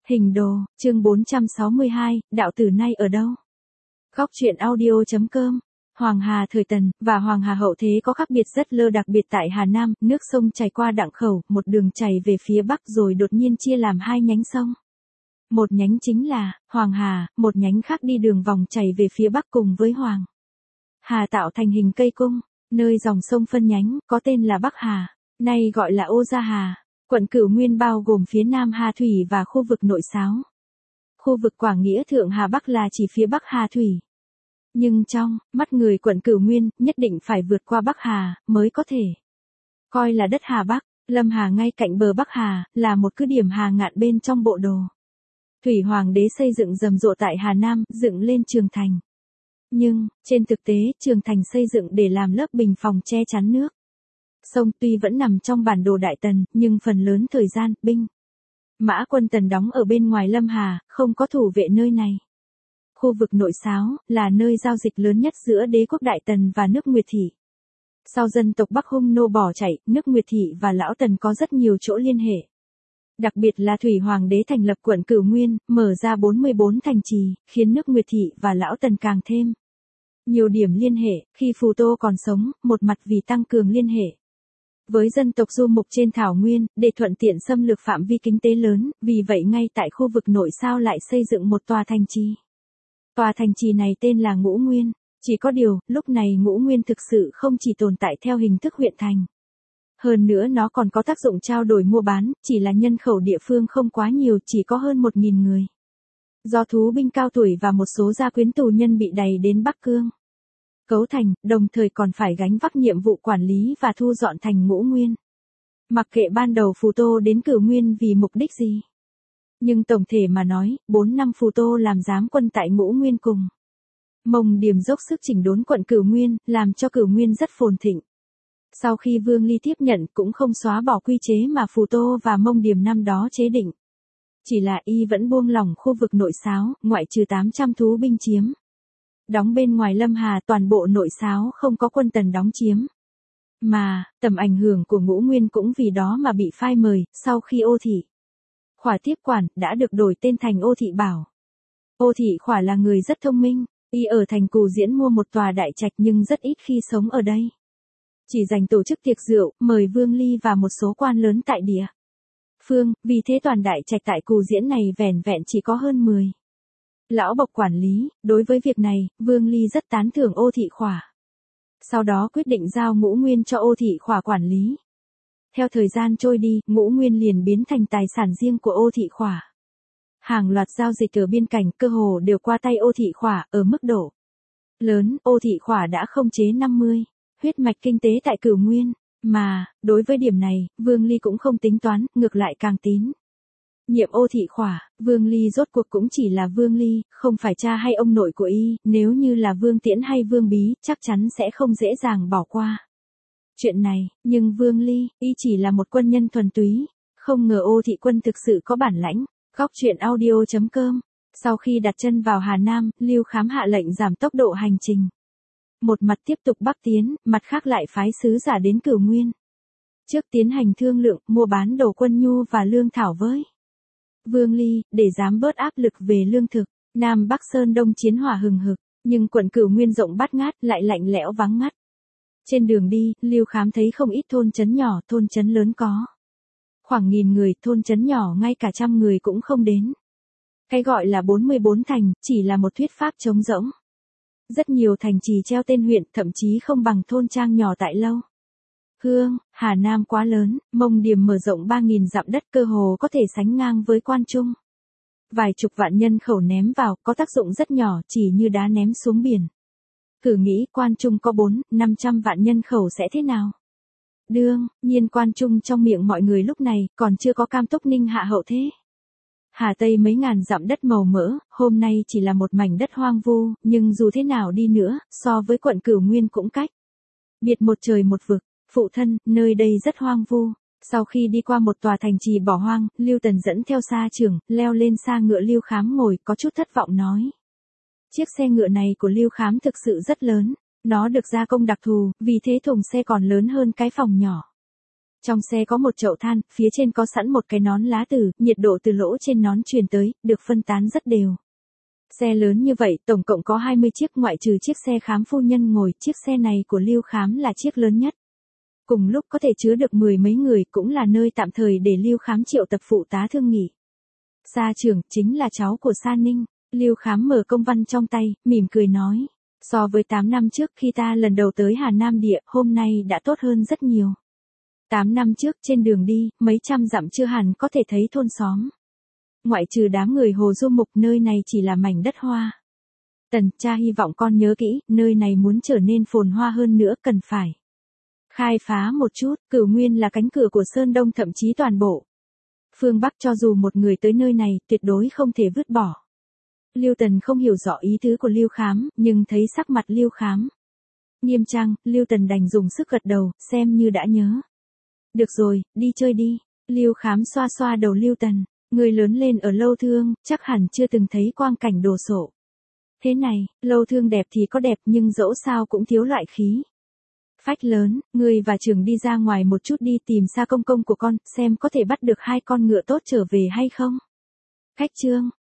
Hình đồ, chương 462, đạo tử nay ở đâu? Góc truyện audio.com. Hoàng Hà thời Tần và Hoàng Hà hậu thế có khác biệt rất lớn, đặc biệt tại Hà Nam, nước sông chảy qua Đặng Khẩu, một đường chảy về phía bắc rồi đột nhiên chia làm hai nhánh sông. Một nhánh chính là Hoàng Hà, một nhánh khác đi đường vòng chảy về phía bắc cùng với Hoàng Hà tạo thành hình cây cung, nơi dòng sông phân nhánh có tên là Bắc Hà, nay gọi là Ô Gia Hà. Quận Cửu Nguyên bao gồm phía Nam Hà Thủy và khu vực Nội Sáo. Khu vực Quảng Nghĩa Thượng Hà Bắc là chỉ phía Bắc Hà Thủy. Nhưng trong mắt người quận Cửu Nguyên, nhất định phải vượt qua Bắc Hà mới có thể coi là đất Hà Bắc. Lâm Hà ngay cạnh bờ Bắc Hà là một cứ điểm Hà Ngạn bên trong bộ đồ. Thủy Hoàng đế xây dựng rầm rộ tại Hà Nam, dựng lên Trường Thành. Nhưng trên thực tế, Trường Thành xây dựng để làm lớp bình phòng che chắn nước sông, tuy vẫn nằm trong bản đồ Đại Tần, nhưng phần lớn thời gian, binh mã quân Tần đóng ở bên ngoài Lâm Hà, không có thủ vệ nơi này. Khu vực Nội Sáo là nơi giao dịch lớn nhất giữa đế quốc Đại Tần và nước Nguyệt Thị. Sau dân tộc Bắc hung nô bỏ chạy, nước Nguyệt Thị và Lão Tần có rất nhiều chỗ liên hệ. Đặc biệt là Thủy Hoàng đế thành lập quận Cửu Nguyên, mở ra 44 thành trì, khiến nước Nguyệt Thị và Lão Tần càng thêm nhiều điểm liên hệ. Khi Phù Tô còn sống, một mặt vì tăng cường liên hệ với dân tộc du mục trên thảo nguyên, để thuận tiện xâm lược phạm vi kinh tế lớn, vì vậy ngay tại khu vực Nội Sao lại xây dựng một tòa thành trì. Tòa thành trì này tên là Ngũ Nguyên, chỉ có điều, lúc này Ngũ Nguyên thực sự không chỉ tồn tại theo hình thức huyện thành. Hơn nữa nó còn có tác dụng trao đổi mua bán, chỉ là nhân khẩu địa phương không quá nhiều, chỉ có hơn 1.000 người. Do thú binh cao tuổi và một số gia quyến tù nhân bị đày đến Bắc Cương cấu thành, đồng thời còn phải gánh vác nhiệm vụ quản lý và thu dọn thành Ngũ Nguyên. Mặc kệ ban đầu Phù Tô đến Cửu Nguyên vì mục đích gì, nhưng tổng thể mà nói, 4 năm Phù Tô làm giám quân tại Ngũ Nguyên cùng Mông Điềm dốc sức chỉnh đốn quận Cửu Nguyên, làm cho Cửu Nguyên rất phồn thịnh. Sau khi Vương Ly tiếp nhận cũng không xóa bỏ quy chế mà Phù Tô và Mông Điềm năm đó chế định. Chỉ là y vẫn buông lỏng khu vực Nội Sáo, ngoại trừ 800 thú binh chiếm đóng bên ngoài Lâm Hà, toàn bộ Nội Sáo không có quân Tần đóng chiếm. Mà, tầm ảnh hưởng của Ngũ Nguyên cũng vì đó mà bị phai mời, sau khi Ô Thị Khỏa tiếp quản, đã được đổi tên thành Ô Thị Bảo. Ô Thị Khỏa là người rất thông minh, y ở thành Cù Diễn mua một tòa đại trạch nhưng rất ít khi sống ở đây. Chỉ dành tổ chức tiệc rượu, mời Vương Ly và một số quan lớn tại địa phương, vì thế toàn đại trạch tại Cù Diễn này vẻn vẹn chỉ có hơn 10 lão bộc quản lý. Đối với việc này, Vương Ly rất tán thưởng Ô Thị Khỏa. Sau đó quyết định giao Ngũ Nguyên cho Ô Thị Khỏa quản lý. Theo thời gian trôi đi, Ngũ Nguyên liền biến thành tài sản riêng của Ô Thị Khỏa. Hàng loạt giao dịch ở biên cảnh cơ hồ đều qua tay Ô Thị Khỏa, ở mức độ lớn, Ô Thị Khỏa đã khống chế 50 huyết mạch kinh tế tại Cửu Nguyên, mà, đối với điểm này, Vương Ly cũng không tính toán, ngược lại càng tín nhiệm Ô Thị Khỏa. Vương Ly rốt cuộc cũng chỉ là Vương Ly, không phải cha hay ông nội của y, nếu như là Vương Tiễn hay Vương Bí, chắc chắn sẽ không dễ dàng bỏ qua chuyện này, nhưng Vương Ly, y chỉ là một quân nhân thuần túy, không ngờ Ô Thị quân thực sự có bản lãnh. Góc truyện audio.com. Sau khi đặt chân vào Hà Nam, Lưu Khám hạ lệnh giảm tốc độ hành trình. Một mặt tiếp tục bắc tiến, mặt khác lại phái sứ giả đến Cửu Nguyên. Trước tiến hành thương lượng, mua bán đồ quân nhu và lương thảo với Vương Ly, để giảm bớt áp lực về lương thực. Nam Bắc Sơn Đông chiến hỏa hừng hực, nhưng quận Cửu Nguyên rộng bát ngát, lại lạnh lẽo vắng ngắt. Trên đường đi, Lưu Khám thấy không ít thôn trấn nhỏ, thôn trấn lớn có khoảng 1000 người, thôn trấn nhỏ ngay cả 100 người cũng không đến. Cái gọi là 44 thành, chỉ là một thuyết pháp trống rỗng. Rất nhiều thành trì treo tên huyện, thậm chí không bằng thôn trang nhỏ tại Lâu Hương. Hà Nam quá lớn, Mông Điềm mở rộng 3000 dặm đất, cơ hồ có thể sánh ngang với Quan Trung. Vài chục vạn nhân khẩu ném vào, có tác dụng rất nhỏ, chỉ như đá ném xuống biển. Thử nghĩ Quan Trung có 400-500 vạn nhân khẩu sẽ thế nào? Đương nhiên Quan Trung trong miệng mọi người lúc này, còn chưa có Cam Túc Ninh Hạ Hậu thế. Hà Tây mấy ngàn dặm đất màu mỡ, hôm nay chỉ là một mảnh đất hoang vu, nhưng dù thế nào đi nữa, so với quận Cửu Nguyên cũng cách biệt một trời một vực. Phụ thân, nơi đây rất hoang vu. Sau khi đi qua một tòa thành trì bỏ hoang, Lưu Tần dẫn theo xa trưởng, leo lên xa ngựa Lưu Khám ngồi, có chút thất vọng nói. Chiếc xe ngựa này của Lưu Khám thực sự rất lớn. Nó được gia công đặc thù, vì thế thùng xe còn lớn hơn cái phòng nhỏ Trong xe có một chậu than, phía trên có sẵn một cái nón lá tử, nhiệt độ từ lỗ trên nón truyền tới, được phân tán rất đều. Xe lớn như vậy, tổng cộng có 20 chiếc ngoại trừ chiếc xe khám phu nhân ngồi, chiếc xe này của Lưu Khám là chiếc lớn nhất. Cùng lúc có thể chứa được 10 mấy người, cũng là nơi tạm thời để Lưu Khám triệu tập phụ tá thương nghị. Sa trưởng, chính là cháu của Sa Ninh. Lưu Khám mở công văn trong tay, mỉm cười nói. So với 8 năm trước khi ta lần đầu tới Hà Nam địa, hôm nay đã tốt hơn rất nhiều. 8 năm trước trên đường đi, mấy trăm dặm chưa hẳn có thể thấy thôn xóm. Ngoại trừ đám người Hồ Du Mục, nơi này chỉ là mảnh đất hoa. Tần, cha hy vọng con nhớ kỹ, nơi này muốn trở nên phồn hoa hơn nữa cần phải khai phá một chút. Cửu Nguyên là cánh cửa của Sơn Đông, thậm chí toàn bộ phương Bắc, cho dù một người tới nơi này, tuyệt đối không thể vứt bỏ. Lưu Tần không hiểu rõ ý tứ của Lưu Khám, nhưng thấy sắc mặt Lưu Khám nghiêm trang, Lưu Tần đành dùng sức gật đầu, xem như đã nhớ. Được rồi, đi chơi đi. Lưu Khám xoa xoa đầu Lưu Tần. Người lớn lên ở Lâu Thương, chắc hẳn chưa từng thấy quang cảnh đồ sộ thế này. Lâu Thương đẹp thì có đẹp, nhưng dẫu sao cũng thiếu loại khí phách lớn. Người và Trường đi ra ngoài một chút đi, tìm Sa công công của con, xem có thể bắt được 2 con ngựa tốt trở về hay không. Khách Trương,